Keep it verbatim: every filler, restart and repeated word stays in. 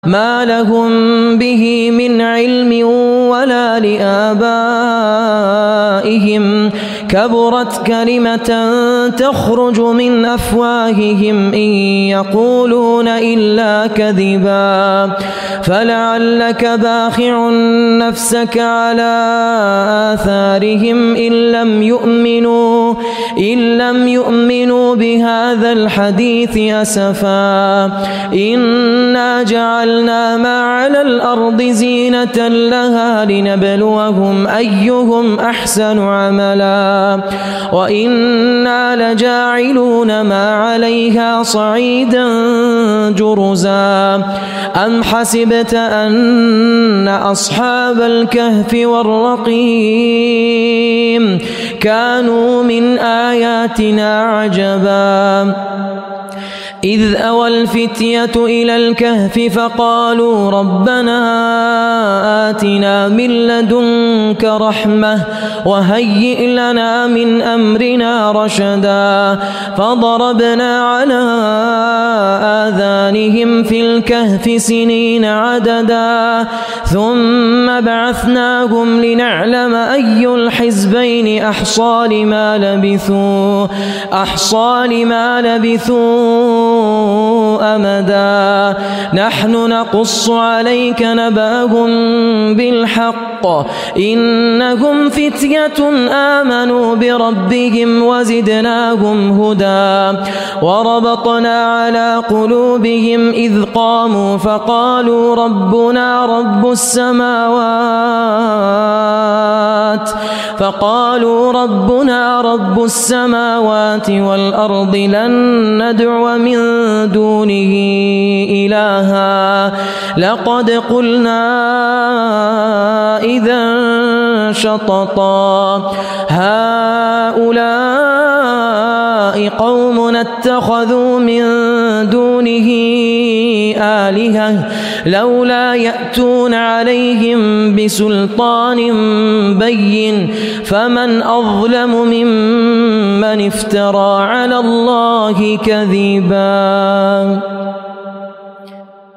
ما لهم به من علم ولا لآبائهم كبرت كلمة تخرج من أفواههم إن يقولون إلا كذبا فلعلك باخع نفسك على آثارهم إن لم يؤمنوا إن لم يؤمنوا بهذا الحديث أسفا إنا جعلنا ما على الأرض زينة لها لنبلوهم أيهم أحسن عملا وإنا لجاعلون ما عليها صعيدا جرزا أم حسبت أن أصحاب الكهف والرقيم كانوا من آياتنا عجبا إذ أوى الفتية إلى الكهف فقالوا ربنا آتنا من لدنك رحمة وهيئ لنا من أمرنا رشدا فضربنا على آذانهم في الكهف سنين عددا ثم بعثناهم لنعلم أي الحزبين أحصى لما لبثوا أحصى لما لبثوا أمدا نحن نقص عليك نبأهم بالحق إنهم فتية آمنوا بربهم وزدناهم هدى وربطنا على قلوبهم إذ قاموا فقالوا ربنا رب السماوات فقالوا ربنا رب السماوات والأرض لن ندعو من دونه إلها لقد قلنا إذا شططا هؤلاء قوم اتخذوا من دونه آلهة لولا يأتون عليهم بسلطان بين فمن أظلم ممن افترى على الله كذبا.